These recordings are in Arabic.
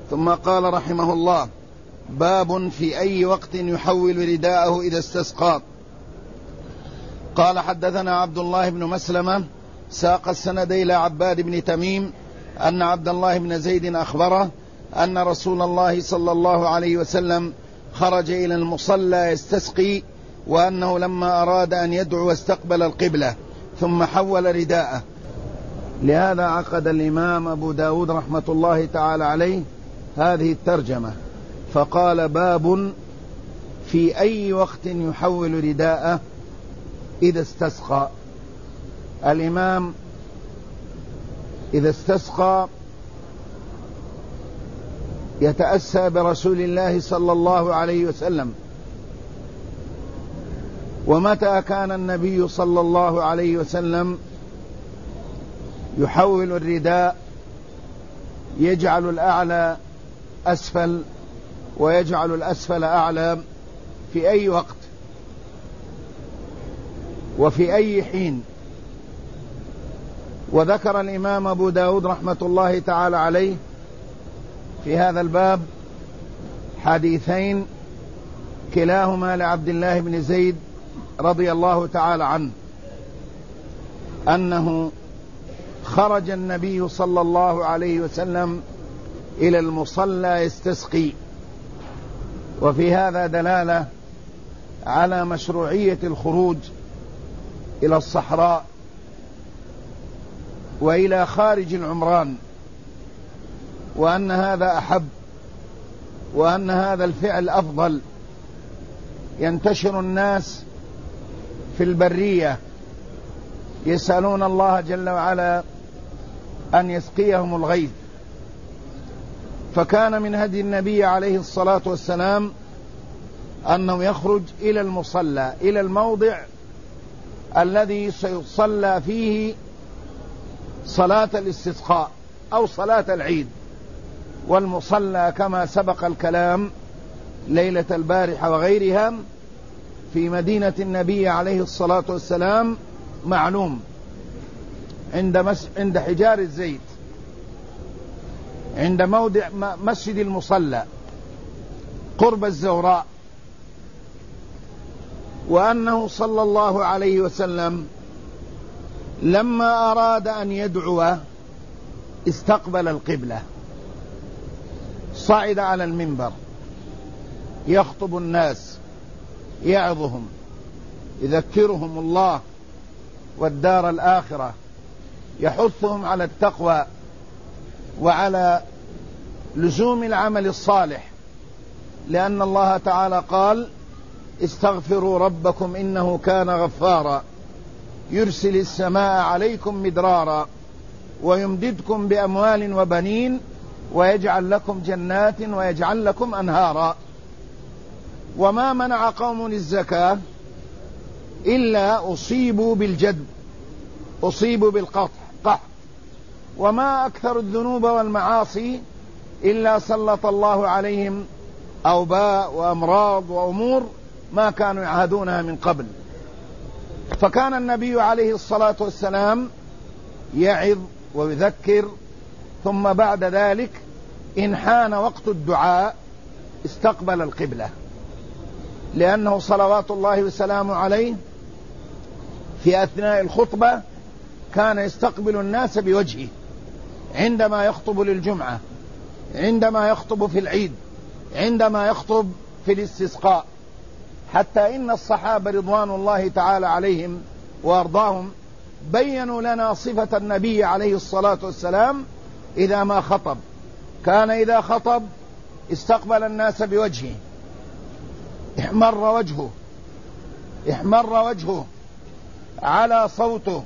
ثم قال رحمه الله: باب في أي وقت يحول رداءه إذا استسقى. قال: حدثنا عبد الله بن مسلمة ساق السند إلى عباد بن تميم أن عبد الله بن زيد أخبره أن رسول الله صلى الله عليه وسلم خرج إلى المصلى يستسقي، وأنه لما أراد أن يدعو استقبل القبلة ثم حول رداءه. لهذا عقد الإمام أبو داود رحمة الله تعالى عليه هذه الترجمة، فقال: باب في أي وقت يحول رداءه إذا استسقى. الإمام إذا استسقى يتأسى برسول الله صلى الله عليه وسلم. ومتى كان النبي صلى الله عليه وسلم يحول الرداء يجعل الأعلى أسفل ويجعل الأسفل أعلى في أي وقت وفي أي حين؟ وذكر الإمام أبو داود رحمة الله تعالى عليه في هذا الباب حديثين كلاهما لعبد الله بن زيد رضي الله تعالى عنه، أنه خرج النبي صلى الله عليه وسلم إلى المصلى يستسقي، وفي هذا دلالة على مشروعية الخروج إلى الصحراء وإلى خارج العمران، وأن هذا أحب، وأن هذا الفعل أفضل. ينتشر الناس في البرية يسألون الله جل وعلا أن يسقيهم الغيث، فكان من هدي النبي عليه الصلاة والسلام أنه يخرج إلى المصلى، إلى الموضع الذي سيصلى فيه صلاة الاستسقاء أو صلاة العيد. والمصلى كما سبق الكلام ليلة البارحة وغيرها في مدينة النبي عليه الصلاة والسلام معلوم، عند حجار الزيت، عند موضع مسجد المصلى قرب الزوراء. وأنه صلى الله عليه وسلم لما أراد أن يدعو استقبل القبلة، صعد على المنبر يخطب الناس، يعظهم، يذكرهم الله والدار الآخرة، يحثهم على التقوى وعلى لزوم العمل الصالح، لأن الله تعالى قال: استغفروا ربكم إنه كان غفارا يرسل السماء عليكم مدرارا ويمددكم بأموال وبنين ويجعل لكم جنات ويجعل لكم أنهارا. وما منع قوم الزكاة إلا أصيبوا بالجد، أصيبوا بالقحط. وما أكثر الذنوب والمعاصي إلا سلط الله عليهم أوباء وأمراض وأمور ما كانوا يعهدونها من قبل. فكان النبي عليه الصلاة والسلام يعظ ويذكر، ثم بعد ذلك إن حان وقت الدعاء استقبل القبلة، لأنه صلوات الله وسلامه عليه في أثناء الخطبة كان يستقبل الناس بوجهه، عندما يخطب للجمعة، عندما يخطب في العيد، عندما يخطب في الاستسقاء. حتى إن الصحابة رضوان الله تعالى عليهم وأرضاهم بيّنوا لنا صفة النبي عليه الصلاة والسلام إذا ما خطب. كان إذا خطب استقبل الناس بوجهه، احمر وجهه على صوته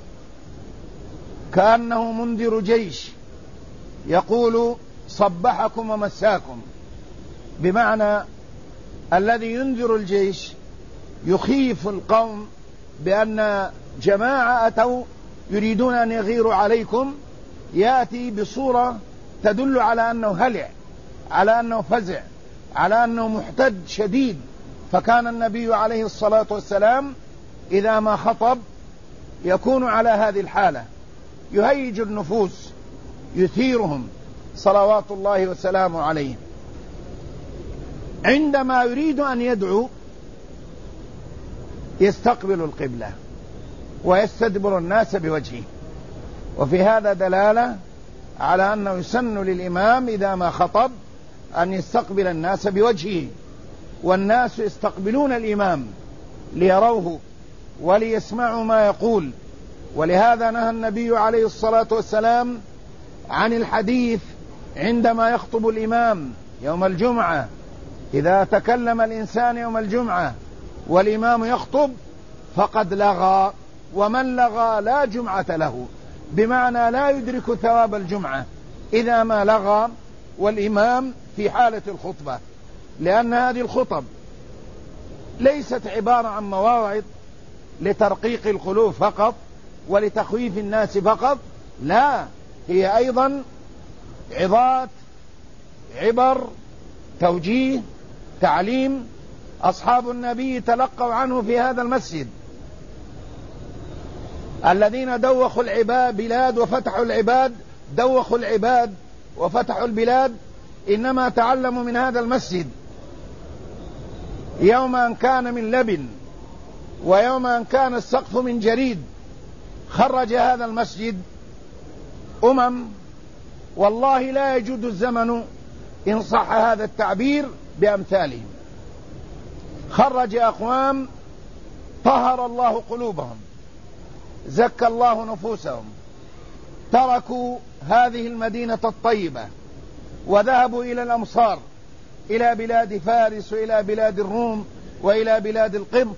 كأنه منذر جيش يقول: صبحكم ومساكم، بمعنى الذي ينذر الجيش يخيف القوم بأن جماعة أتوا يريدون أن يغيروا عليكم، يأتي بصورة تدل على أنه هلع، على أنه فزع، على أنه محتد شديد. فكان النبي عليه الصلاة والسلام إذا ما خطب يكون على هذه الحالة، يهيج النفوس، يثيرهم، صلوات الله وسلامه عليه عندما يريد أن يدعو يستقبل القبلة ويستدبر الناس بوجهه. وفي هذا دلالة على أنه يسن للإمام إذا ما خطب أن يستقبل الناس بوجهه، والناس يستقبلون الإمام ليروه وليسمعوا ما يقول. ولهذا نهى النبي عليه الصلاة والسلام عن الحديث عندما يخطب الإمام يوم الجمعة. إذا تكلم الإنسان يوم الجمعة والإمام يخطب فقد لغى، ومن لغى لا جمعة له، بمعنى لا يدرك ثواب الجمعة إذا ما لغى والإمام في حالة الخطبة، لأن هذه الخطب ليست عبارة عن مواعظ لترقيق القلوب فقط ولتخويف الناس فقط، لا، هي أيضا عظات، عبر، توجيه، تعليم. أصحاب النبي تلقوا عنه في هذا المسجد، الذين دوخوا البلاد وفتحوا العباد، دوخوا العباد وفتحوا البلاد، إنما تعلموا من هذا المسجد. يوم أن كان من لبن ويوم أن كان السقف من جريد خرج هذا المسجد والله لا يجود الزمن إن صح هذا التعبير بأمثالهم. خرج أقوام طهر الله قلوبهم، زكى الله نفوسهم، تركوا هذه المدينة الطيبة وذهبوا إلى الأمصار، إلى بلاد فارس وإلى بلاد الروم وإلى بلاد القبط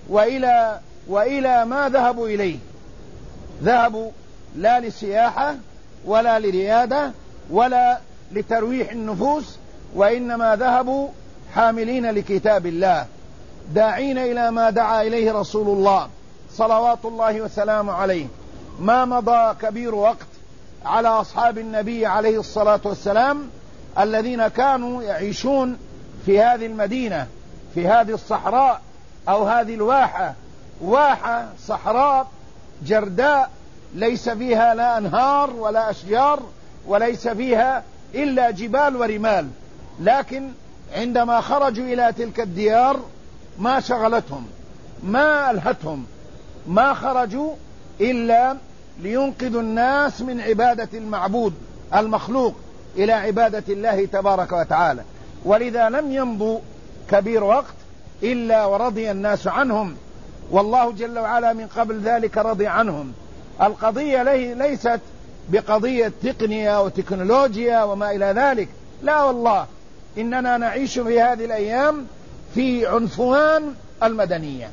وإلى ما ذهبوا إليه. ذهبوا لا لسياحة ولا لريادة ولا لترويح النفوس، وإنما ذهبوا حاملين لكتاب الله، داعين إلى ما دعا إليه رسول الله صلوات الله وسلامه عليه. ما مضى كبير وقت على أصحاب النبي عليه الصلاة والسلام الذين كانوا يعيشون في هذه المدينة، في هذه الصحراء أو هذه الواحة، واحة صحراء جرداء ليس فيها لا أنهار ولا أشجار وليس فيها إلا جبال ورمال، لكن عندما خرجوا إلى تلك الديار ما شغلتهم، ما ألهتهم، ما خرجوا إلا لينقذوا الناس من عبادة المعبود المخلوق إلى عبادة الله تبارك وتعالى. ولذا لم يمضوا كبير وقت إلا ورضي الناس عنهم، والله جل وعلا من قبل ذلك رضي عنهم. القضية ليست بقضية تقنية وتكنولوجيا وما إلى ذلك، لا والله، إننا نعيش في هذه الأيام في عنفوان المدنية،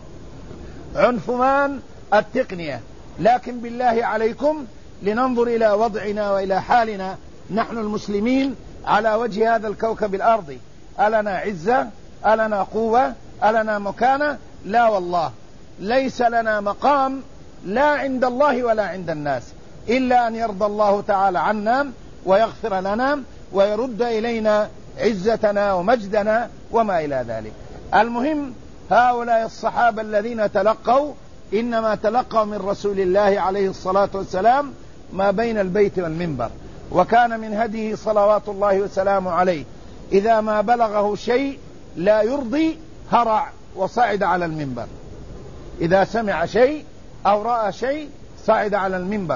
عنفوان التقنية. لكن بالله عليكم لننظر إلى وضعنا وإلى حالنا نحن المسلمين على وجه هذا الكوكب الأرضي. ألنا عزة؟ ألنا قوة؟ ألنا مكانة؟ لا والله، ليس لنا مقام لا عند الله ولا عند الناس، إلا أن يرضى الله تعالى عنا ويغفر لنا ويرد إلينا عزتنا ومجدنا وما إلى ذلك. المهم هؤلاء الصحابة الذين تلقوا إنما تلقوا من رسول الله عليه الصلاة والسلام ما بين البيت والمنبر، وكان من هديه صلوات الله وسلامه عليه إذا ما بلغه شيء لا يرضي هرع وصعد على المنبر، إذا سمع شيء أو رأى شيء صعد على المنبر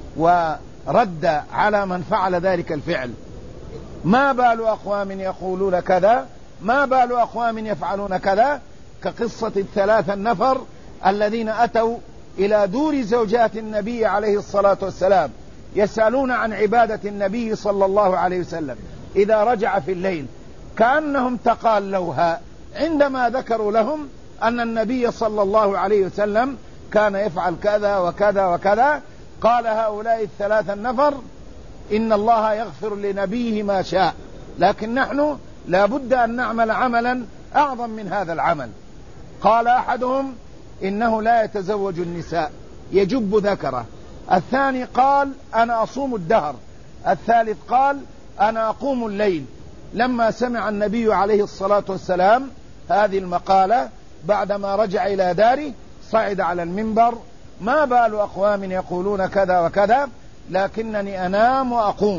ورد على من فعل ذلك الفعل. ما بال أقوام يقولون كذا، ما بال أقوام يفعلون كذا، كقصة الثلاثة النفر الذين أتوا إلى دور زوجات النبي عليه الصلاة والسلام يسألون عن عبادة النبي صلى الله عليه وسلم إذا رجع في الليل، كأنهم تقالوها عندما ذكروا لهم أن النبي صلى الله عليه وسلم كان يفعل كذا وكذا وكذا. قال هؤلاء الثلاثة النفر إن الله يغفر لنبيه ما شاء، لكن نحن لا بد أن نعمل عملا أعظم من هذا العمل. قال أحدهم إنه لا يتزوج النساء، يجب ذكره. الثاني قال أنا أصوم الدهر. الثالث قال أنا أقوم الليل. لما سمع النبي عليه الصلاة والسلام هذه المقالة بعدما رجع إلى داره صعد على المنبر: ما بال أقوام يقولون كذا وكذا، لكنني أنام وأقوم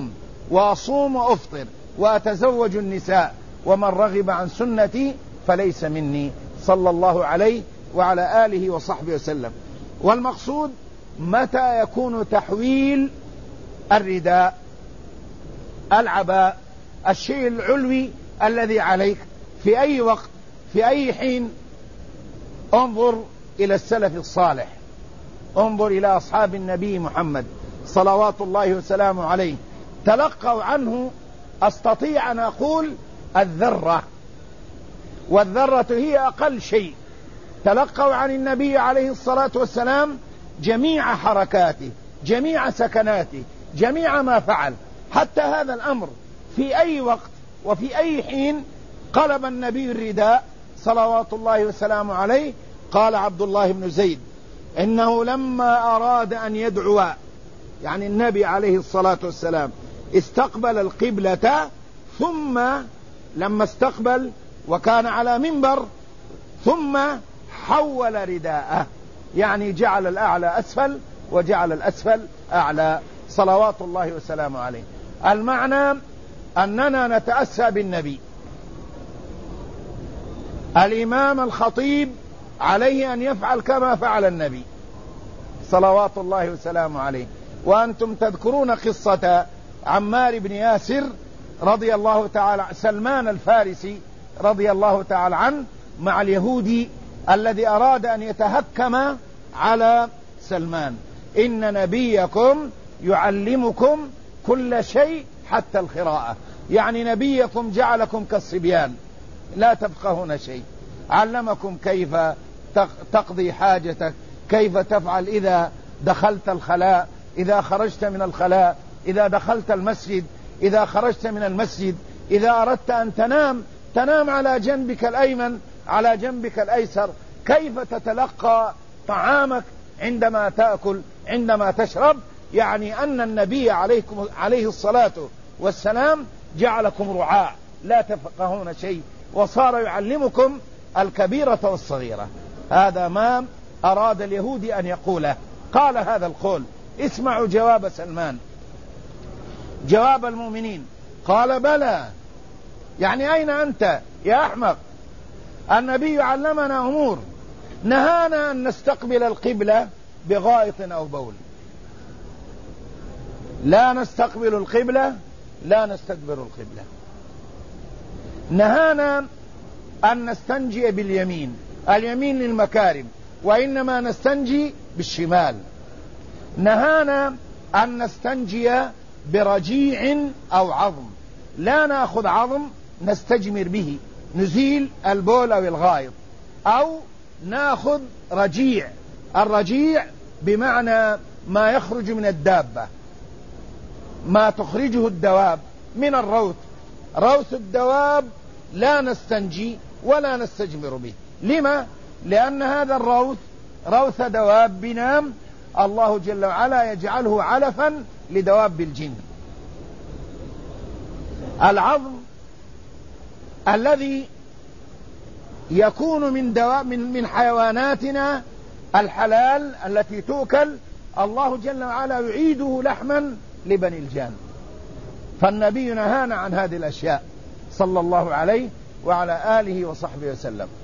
وأصوم وأفطر وأتزوج النساء، ومن رغب عن سنتي فليس مني، صلى الله عليه وعلى آله وصحبه وسلم. والمقصود متى يكون تحويل الرداء، العباء، الشيء العلوي الذي عليك، في أي وقت، في أي حين. انظر إلى السلف الصالح، انظر إلى أصحاب النبي محمد صلوات الله وسلامه عليه، تلقوا عنه أستطيع أن أقول الذرة، والذرة هي أقل شيء. تلقوا عن النبي عليه الصلاة والسلام جميع حركاته، جميع سكناته، جميع ما فعل. حتى هذا الأمر في أي وقت وفي أي حين قلب النبي الرداء صلوات الله وسلامه عليه. قال عبد الله بن زيد إنه لما أراد أن يدعو، يعني النبي عليه الصلاة والسلام استقبل القبلة، ثم لما استقبل وكان على منبر ثم حول رداءه، يعني جعل الأعلى أسفل وجعل الأسفل أعلى صلوات الله وسلامه عليه. المعنى أننا نتأسى بالنبي. الإمام الخطيب عليه أن يفعل كما فعل النبي صلوات الله وسلامه عليه. وأنتم تذكرون قصة عمار بن ياسر رضي الله تعالى، سلمان الفارسي رضي الله تعالى عنه، مع اليهودي الذي أراد أن يتهكم على سلمان. إن نبيكم يعلمكم كل شيء حتى القراءة، يعني نبيكم جعلكم كالصبيان لا تفقهون شيء، علمكم كيف تقضي حاجتك، كيف تفعل إذا دخلت الخلاء، إذا خرجت من الخلاء، إذا دخلت المسجد، إذا خرجت من المسجد، إذا أردت أن تنام على جنبك الأيمن، على جنبك الأيسر، كيف تتلقى طعامك عندما تأكل، عندما تشرب. يعني أن النبي عليه الصلاة والسلام جعلكم رعاة لا تفقهون شيء، وصار يعلمكم الكبيرة والصغيرة. هذا ما أراد اليهودي أن يقوله. قال هذا القول. اسمعوا جواب سلمان، جواب المؤمنين. قال بلى، يعني أين أنت يا أحمق؟ النبي علمنا أمور، نهانا أن نستقبل القبلة بغائط أو بول، لا نستقبل القبلة، لا نستدبر القبلة. نهانا أن نستنجي باليمين، اليمين للمكارم، وإنما نستنجي بالشمال. نهانا أن نستنجي برجيع أو عظم، لا نأخذ عظم نستجمر به، نزيل البول أو الغائط، أو نأخذ رجيع. الرجيع بمعنى ما يخرج من الدابة، ما تخرجه الدواب من الروث. روث الدواب لا نستنجي ولا نستجمر به. لما؟ لأن هذا الروث روث دواب بنام، الله جل وعلا يجعله علفا لدواب الجن. العظم الذي يكون من حيواناتنا الحلال التي تؤكل، الله جل وعلا يعيده لحما لبني الجان. فالنبي نهانا عن هذه الأشياء صلى الله عليه وعلى آله وصحبه وسلم.